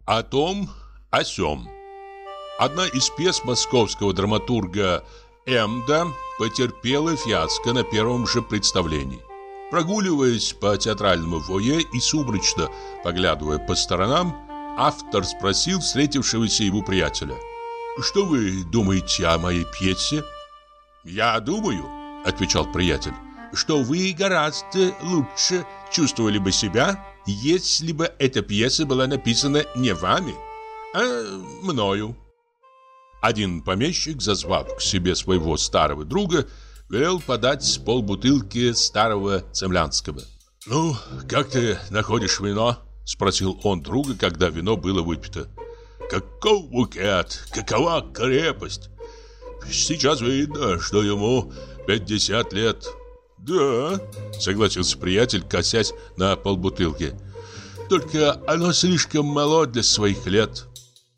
О том, о сём. Одна из пьес московского драматурга Эмда потерпела фиаско на первом же представлении. Прогуливаясь по театральному фойе и сумрачно поглядывая по сторонам, автор спросил встретившегося ему приятеля: «Что вы думаете о моей пьесе?» «Я думаю, — отвечал приятель, — что вы гораздо лучше чувствовали бы себя, если бы эта пьеса была написана не вами, а мною». Один помещик, зазвав к себе своего старого друга, велел подать полбутылки старого цемлянского. «Ну, как ты находишь вино?» — спросил он друга, когда вино было выпито. «Каков букет! Какова крепость! Сейчас видно, что ему 50 лет». «Да», — согласился приятель, косясь на полбутылки. «Только оно слишком мало для своих лет».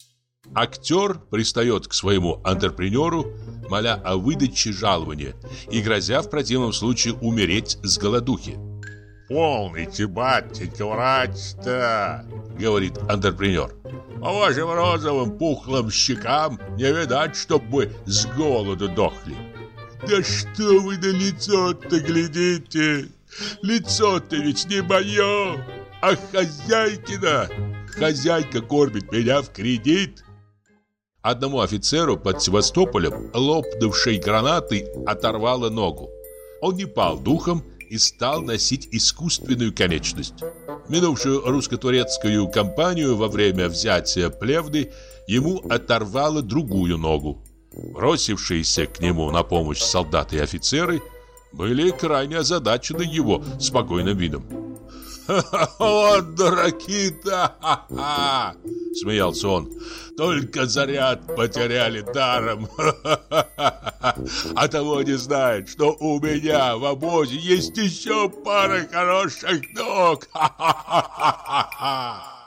Актер пристает к своему антрепренеру, моля о выдаче жалования и грозя в противном случае умереть с голодухи. «Полните, батенька, врать-то!» — говорит антрепренер. «По вашим розовым пухлым щекам не видать, чтоб вы с голоду дохли». «Да что вы на лицо-то глядите? Лицо-то ведь не мое, а хозяйкина. Хозяйка кормит меня в кредит». Одному офицеру под Севастополем лопнувшей гранатой оторвало ногу. Он не пал духом и стал носить искусственную конечность. Минувшую русско-турецкую кампанию во время взятия Плевны ему оторвало другую ногу. Бросившиеся к нему на помощь солдаты и офицеры были крайне озадачены его спокойным видом. «Вот дураки-то! Ха-ха!» — смеялся он. «Только заряд потеряли даром. А того не знают, что у меня в обозе есть еще пара хороших ног. Ха-ха-ха-ха-ха!»